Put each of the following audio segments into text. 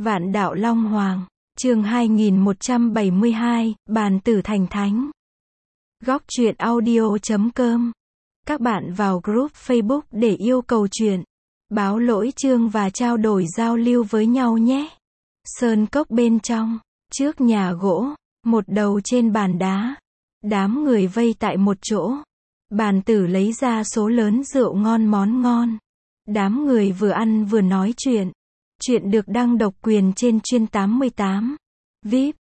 Vạn đạo Long Hoàng, chương 2172, bàn tử thành thánh. Góc truyện audio.com. Các bạn vào group Facebook để yêu cầu truyện, báo lỗi chương và trao đổi giao lưu với nhau nhé. Sơn cốc bên trong, trước nhà gỗ, một đầu trên bàn đá, đám người vây tại một chỗ. Bàn tử lấy ra số lớn rượu ngon món ngon. Đám người vừa ăn vừa nói chuyện. Chuyện được đăng độc quyền trên chuyên 88. VIP.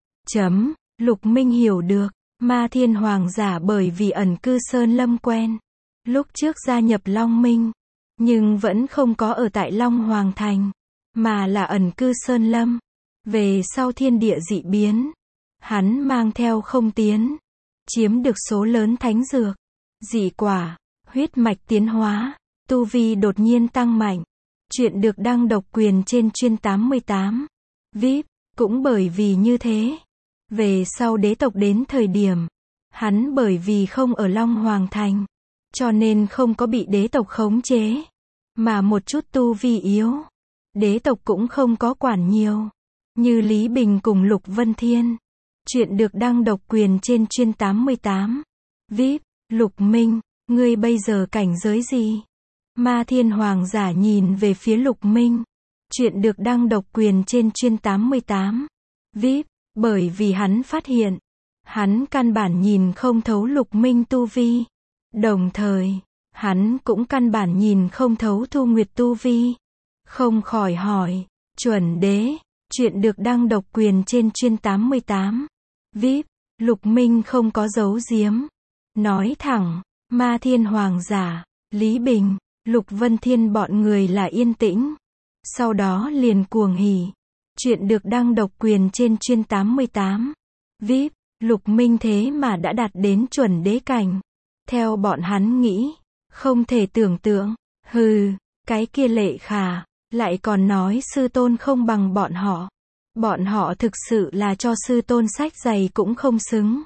Lục Minh hiểu được, Ma Thiên Hoàng giả bởi vì ẩn cư Sơn Lâm quen. Lúc trước gia nhập Long Minh, nhưng vẫn không có ở tại Long Hoàng Thành, mà là ẩn cư Sơn Lâm. Về sau thiên địa dị biến, hắn mang theo không tiến, chiếm được số lớn thánh dược, dị quả, huyết mạch tiến hóa, tu vi đột nhiên tăng mạnh. Chuyện được đăng độc quyền trên chuyên 88. VIP. Cũng bởi vì như thế, về sau đế tộc đến thời điểm, hắn bởi vì không ở Long Hoàng Thành, cho nên không có bị đế tộc khống chế, mà một chút tu vi yếu, đế tộc cũng không có quản nhiều, như Lý Bình cùng Lục Vân Thiên. Chuyện được đăng độc quyền trên chuyên 88. VIP. Lục Minh, ngươi bây giờ cảnh giới gì? Ma Thiên Hoàng giả nhìn về phía Lục Minh. Chuyện được đăng độc quyền trên chuyên 88. VIP. Bởi vì hắn phát hiện, hắn căn bản nhìn không thấu Lục Minh tu vi. Đồng thời, hắn cũng căn bản nhìn không thấu Thu Nguyệt tu vi. Không khỏi hỏi, chuẩn đế, chuyện được đăng độc quyền trên chuyên 88. VIP. Lục Minh không có giấu giếm. Nói thẳng, Ma Thiên Hoàng giả, Lý Bình, Lục Vân Thiên bọn người là yên tĩnh. Sau đó liền cuồng hỉ. Chuyện được đăng độc quyền trên chuyên 88. VIP. Lục Minh thế mà đã đạt đến chuẩn đế cảnh. Theo bọn hắn nghĩ, không thể tưởng tượng. Hừ, cái kia Lệ Khả, lại còn nói sư tôn không bằng bọn họ. Bọn họ thực sự là cho sư tôn sách giày cũng không xứng.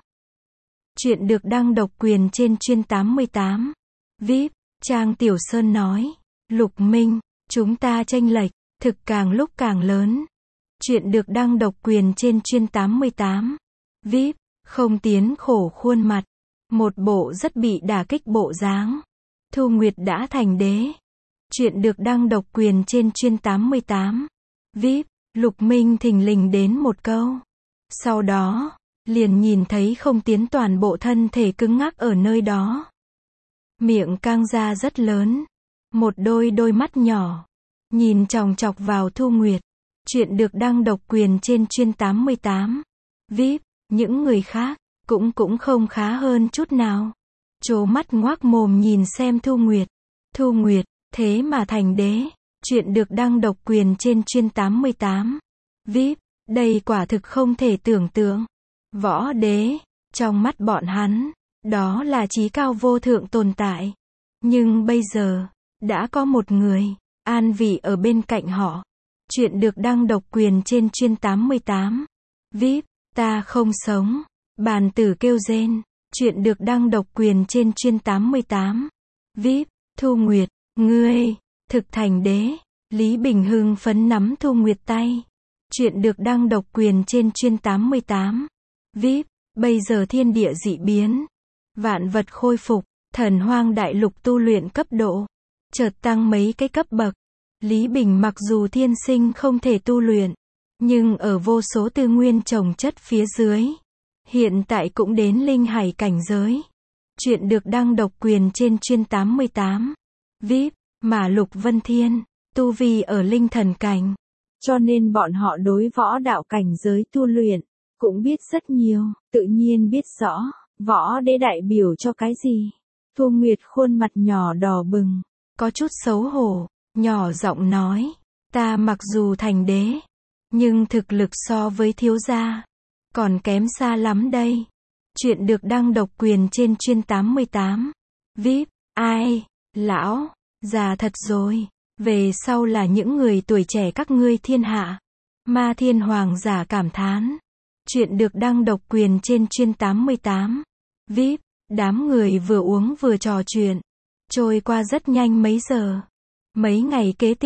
Chuyện được đăng độc quyền trên chuyên 88. VIP. Trang Tiểu Sơn nói, Lục Minh, chúng ta chênh lệch, thực càng lúc càng lớn. Chuyện được đăng độc quyền trên chuyên 88. VIP. Không tiến khổ khuôn mặt, một bộ rất bị đả kích bộ dáng. Thu Nguyệt đã thành đế. Chuyện được đăng độc quyền trên chuyên 88. VIP. Lục Minh thình lình đến một câu. Sau đó, liền nhìn thấy không tiến toàn bộ thân thể cứng ngắc ở nơi đó. Miệng căng ra rất lớn. Một đôi mắt nhỏ, nhìn chòng chọc vào Thu Nguyệt. Chuyện được đăng độc quyền trên chuyên 88. VIP. Những người khác, cũng không khá hơn chút nào. Trố mắt ngoác mồm nhìn xem Thu Nguyệt. Thu Nguyệt, thế mà thành đế. Chuyện được đăng độc quyền trên chuyên 88. VIP. Đây quả thực không thể tưởng tượng. Võ đế, trong mắt bọn hắn, đó là chí cao vô thượng tồn tại. Nhưng bây giờ, đã có một người, an vị ở bên cạnh họ. Chuyện được đăng độc quyền trên chuyên 88. VIP. Ta không sống. Bàn tử kêu rên. Chuyện được đăng độc quyền trên chuyên 88. VIP. Thu Nguyệt, ngươi, thực thành đế. Lý Bình hưng phấn nắm Thu Nguyệt tay. Chuyện được đăng độc quyền trên chuyên 88. VIP. Bây giờ thiên địa dị biến, vạn vật khôi phục, Thần Hoang đại lục tu luyện cấp độ chợt tăng mấy cái cấp bậc. Lý Bình mặc dù thiên sinh không thể tu luyện, nhưng ở vô số tư nguyên trồng chất phía dưới, hiện tại cũng đến linh hải cảnh giới. Chuyện được đăng độc quyền trên chuyên 88. VIP. Mà Lục Vân Thiên, tu vi ở linh thần cảnh, cho nên bọn họ đối võ đạo cảnh giới tu luyện cũng biết rất nhiều, tự nhiên biết rõ, võ đế đại biểu cho cái gì. Thu Nguyệt khuôn mặt nhỏ đỏ bừng, có chút xấu hổ, nhỏ giọng nói, ta mặc dù thành đế, nhưng thực lực so với thiếu gia, còn kém xa lắm đây. Chuyện được đăng độc quyền trên chuyên 88. VIP. Ai, lão, già thật rồi, về sau là những người tuổi trẻ các ngươi thiên hạ. Ma Thiên Hoàng giả cảm thán. Chuyện được đăng độc quyền trên chuyên 88. VIP. Đám người vừa uống vừa trò chuyện. Trôi qua rất nhanh mấy giờ. Mấy ngày kế tiếp,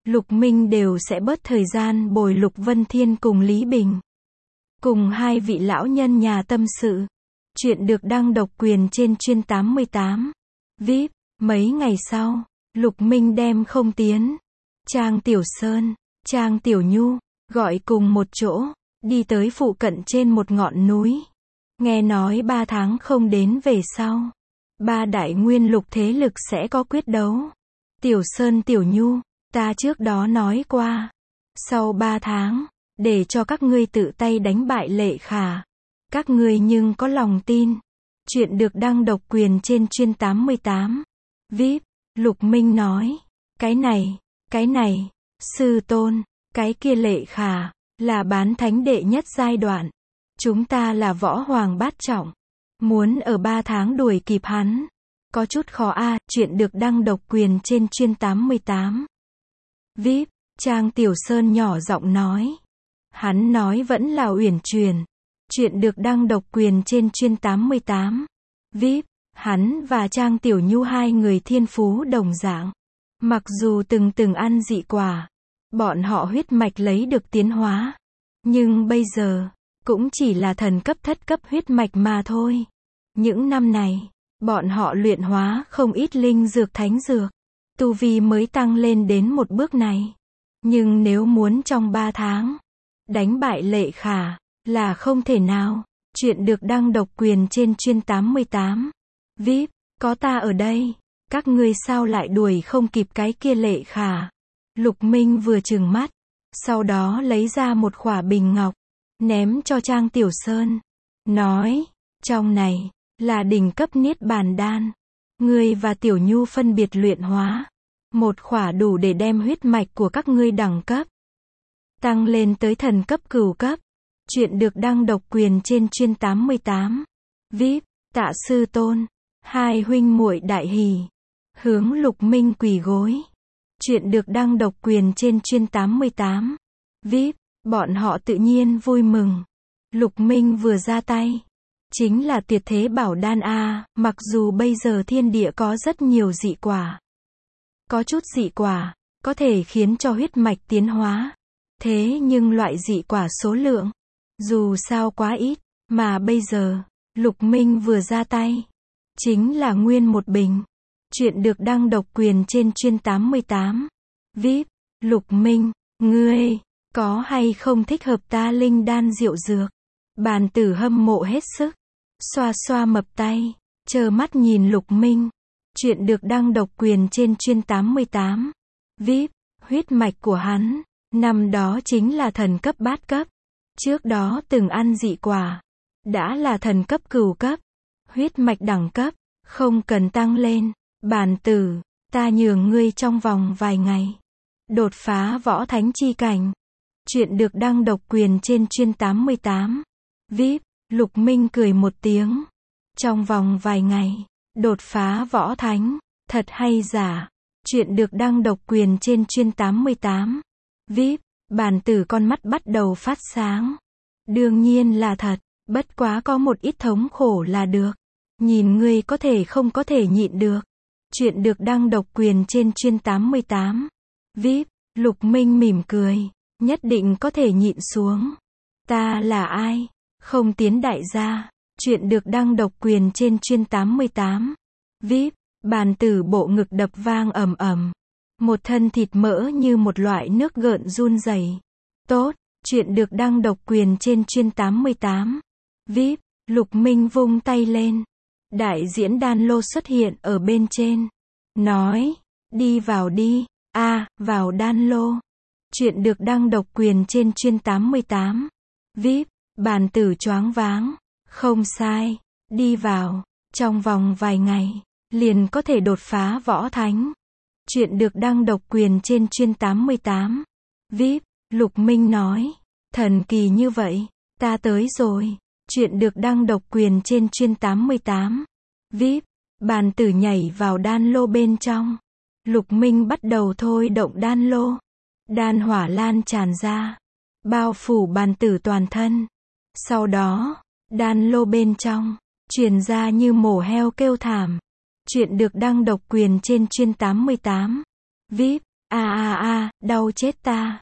Lục Minh đều sẽ bớt thời gian bồi Lục Vân Thiên cùng Lý Bình. Cùng hai vị lão nhân nhà tâm sự. Chuyện được đăng độc quyền trên chuyên 88. VIP. Mấy ngày sau, Lục Minh đem Không Tiến, Trang Tiểu Sơn, Trang Tiểu Nhu, gọi cùng một chỗ, đi tới phụ cận trên một ngọn núi. Nghe nói 3 tháng không đến về sau, 3 đại nguyên lục thế lực sẽ có quyết đấu. Tiểu Sơn Tiểu Nhu, ta trước đó nói qua, sau 3 tháng, để cho các ngươi tự tay đánh bại Lệ Khả. Các ngươi nhưng có lòng tin. Chuyện được đăng độc quyền trên chuyên 88. VIP. Lục Minh nói, cái này, sư tôn, cái kia Lệ Khả, là bán thánh đệ nhất giai đoạn. Chúng ta là võ hoàng bát trọng. Muốn ở 3 tháng đuổi kịp hắn, có chút khó a. Chuyện được đăng độc quyền trên chuyên 88. VIP. Trang Tiểu Sơn nhỏ giọng nói. Hắn nói vẫn là uyển chuyển. Chuyện được đăng độc quyền trên chuyên 88. VIP. Hắn và Trang Tiểu Nhu hai người thiên phú đồng dạng. Mặc dù từng ăn dị quả, bọn họ huyết mạch lấy được tiến hóa, nhưng bây giờ, cũng chỉ là thần cấp thất cấp huyết mạch mà thôi. Những năm này, bọn họ luyện hóa không ít linh dược thánh dược, tu vi mới tăng lên đến một bước này. Nhưng nếu muốn trong 3 tháng, đánh bại Lệ Khả, là không thể nào. Chuyện được đăng độc quyền trên chuyên 88. VIP. Có ta ở đây, các ngươi sao lại đuổi không kịp cái kia Lệ Khả. Lục Minh vừa trừng mắt, sau đó lấy ra một khỏa bình ngọc, ném cho Trang Tiểu Sơn, nói, trong này, là đỉnh cấp niết bàn đan. Ngươi và Tiểu Nhu phân biệt luyện hóa. Một khỏa đủ để đem huyết mạch của các ngươi đẳng cấp tăng lên tới thần cấp cửu cấp. Chuyện được đăng độc quyền trên chuyên 88. VIP. Tạ sư tôn. Hai huynh muội đại hỉ, hướng Lục Minh quỳ gối. Chuyện được đăng độc quyền trên chuyên 88. VIP. Bọn họ tự nhiên vui mừng. Lục Minh vừa ra tay, chính là tuyệt thế bảo đan a. Mặc dù bây giờ thiên địa có rất nhiều dị quả, có chút dị quả có thể khiến cho huyết mạch tiến hóa, thế nhưng loại dị quả số lượng dù sao quá ít, mà bây giờ Lục Minh vừa ra tay, chính là nguyên một bình. Chuyện được đăng độc quyền trên chuyên 88. VIP. Lục Minh, ngươi có hay không thích hợp ta linh đan rượu dược? Bàn tử hâm mộ hết sức, xoa xoa mập tay, trơ mắt nhìn Lục Minh. Chuyện được đăng độc quyền trên chuyên 88. VIP. Huyết mạch của hắn, năm đó chính là thần cấp bát cấp. Trước đó từng ăn dị quả, đã là thần cấp cửu cấp. Huyết mạch đẳng cấp, không cần tăng lên. Bàn tử, ta nhường ngươi trong vòng vài ngày, đột phá võ thánh chi cảnh. Chuyện được đăng độc quyền trên chuyên 88. VIP. Lục Minh cười một tiếng. Trong vòng vài ngày, đột phá võ thánh, thật hay giả? Chuyện được đăng độc quyền trên chuyên 88. VIP. Bàn tử con mắt bắt đầu phát sáng. Đương nhiên là thật, bất quá có một ít thống khổ là được. Nhìn ngươi có thể không có thể nhịn được. Chuyện được đăng độc quyền trên chuyên 88. VIP. Lục Minh mỉm cười, nhất định có thể nhịn xuống. Ta là ai? Không Tiến đại gia. Chuyện được đăng độc quyền trên chuyên 88. VIP. Bàn tử bộ ngực đập vang ầm ầm, một thân thịt mỡ như một loại nước gợn run rẩy. Tốt. Chuyện được đăng độc quyền trên chuyên 88. VIP. Lục Minh vung tay lên, đại diễn đan lô xuất hiện ở bên trên, nói, đi vào đi. Vào đan lô. Chuyện được đăng độc quyền trên chuyên 88. VIP. Bàn tử choáng váng. Không sai, đi vào, trong vòng vài ngày, liền có thể đột phá võ thánh. Chuyện được đăng độc quyền trên chuyên 88. VIP. Lục Minh nói, thần kỳ như vậy, ta tới rồi. Chuyện được đăng độc quyền trên chuyên 88. VIP. Bàn tử nhảy vào đan lô bên trong. Lục Minh bắt đầu thôi động đan lô. Đan hỏa lan tràn ra, bao phủ bàn tử toàn thân. Sau đó, đan lô bên trong truyền ra như mổ heo kêu thảm. Chuyện được đăng độc quyền trên chuyên 88. VIP. Đau chết ta.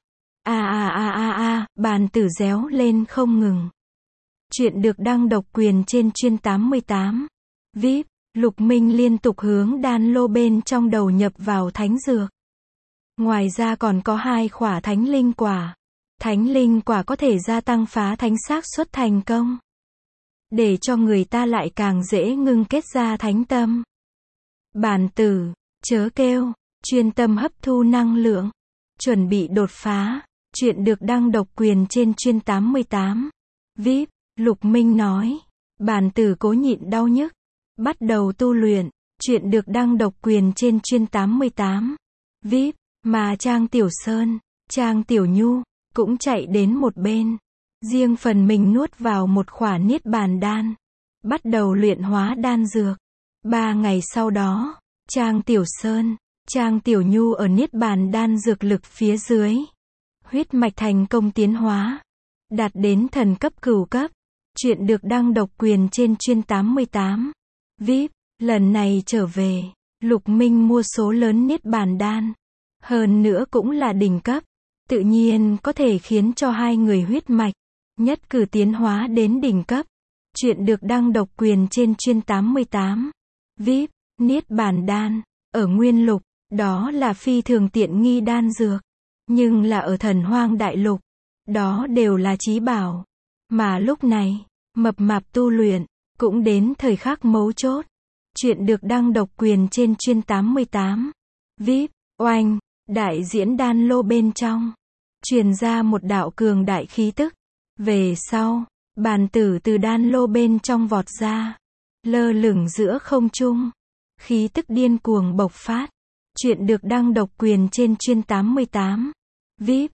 Bàn tử réo lên không ngừng. Chuyện được đăng độc quyền trên Chuyên 88. VIP, Lục Minh liên tục hướng đan lô bên trong đầu nhập vào thánh dược. Ngoài ra còn có 2 khỏa thánh linh quả. Thánh linh quả có thể gia tăng phá thánh xác suất thành công, để cho người ta lại càng dễ ngưng kết ra thánh tâm. Bàn tử, chớ kêu, chuyên tâm hấp thu năng lượng, chuẩn bị đột phá. Chuyện được đăng độc quyền trên Chuyên 88. VIP, Lục Minh nói. Bàn tử cố nhịn đau nhức, bắt đầu tu luyện. Chuyện được đăng độc quyền trên Chuyên 88. VIP, mà Trang Tiểu Sơn, Trang Tiểu Nhu cũng chạy đến một bên. Riêng phần mình nuốt vào một khỏa niết bàn đan, bắt đầu luyện hóa đan dược. 3 ngày sau đó, Trang Tiểu Sơn, Trang Tiểu Nhu ở niết bàn đan dược lực phía dưới. Huyết mạch thành công tiến hóa, đạt đến thần cấp cửu cấp. Chuyện được đăng độc quyền trên Chuyên 88. VIP, lần này trở về, Lục Minh mua số lớn niết bàn đan. Hơn nữa cũng là đỉnh cấp. Tự nhiên có thể khiến cho 2 người huyết mạch nhất cử tiến hóa đến đỉnh cấp. Chuyện được đăng độc quyền trên Chuyên 88. VIP, niết bàn đan, ở Nguyên Lục, đó là phi thường tiện nghi đan dược. Nhưng là ở Thần Hoang Đại Lục, đó đều là chí bảo. Mà lúc này, mập mạp tu luyện, cũng đến thời khắc mấu chốt. Chuyện được đăng độc quyền trên Chuyên 88. VIP, oanh, đại diễn đan lô bên trong truyền ra một đạo cường đại khí tức. Về sau, bàn tử từ đan lô bên trong vọt ra, lơ lửng giữa không trung. Khí tức điên cuồng bộc phát. Chuyện được đăng độc quyền trên Chuyên 88. VIP,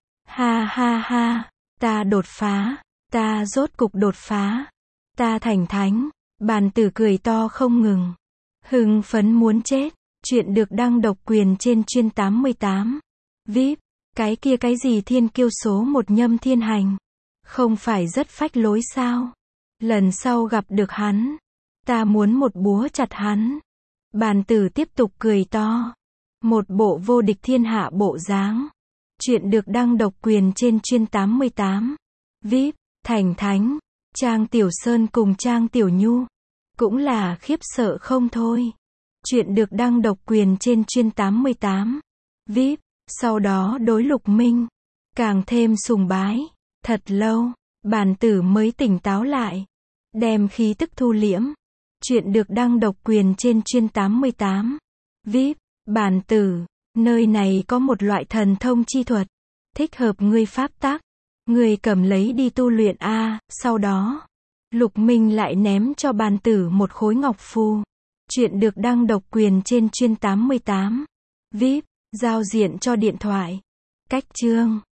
ha, ta đột phá, ta rốt cục đột phá, ta thành thánh. Bàn tử cười to không ngừng, hưng phấn muốn chết. Chuyện được đăng độc quyền trên Chuyên 88. VIP, cái gì thiên kiêu số 1 Nhâm Thiên Hành, không phải rất phách lối sao? Lần sau gặp được hắn, ta muốn một búa chặt hắn. Bàn tử tiếp tục cười to, một bộ vô địch thiên hạ bộ dáng. Chuyện được đăng độc quyền trên Chuyên 88. VIP, thành thánh. Trang Tiểu Sơn cùng Trang Tiểu Nhu cũng là khiếp sợ không thôi. Chuyện được đăng độc quyền trên Chuyên 88. VIP, sau đó đối Lục Minh càng thêm sùng bái. Thật lâu, bàn tử mới tỉnh táo lại, đem khí tức thu liễm. Chuyện được đăng độc quyền trên Chuyên 88. VIP, bàn tử, nơi này có một loại thần thông chi thuật, thích hợp ngươi pháp tắc. Ngươi cầm lấy đi tu luyện a. Sau đó, Lục Minh lại ném cho bàn tử một khối ngọc phù. Chuyện được đăng độc quyền trên Chuyên 88. VIP, giao diện cho điện thoại. Cách chương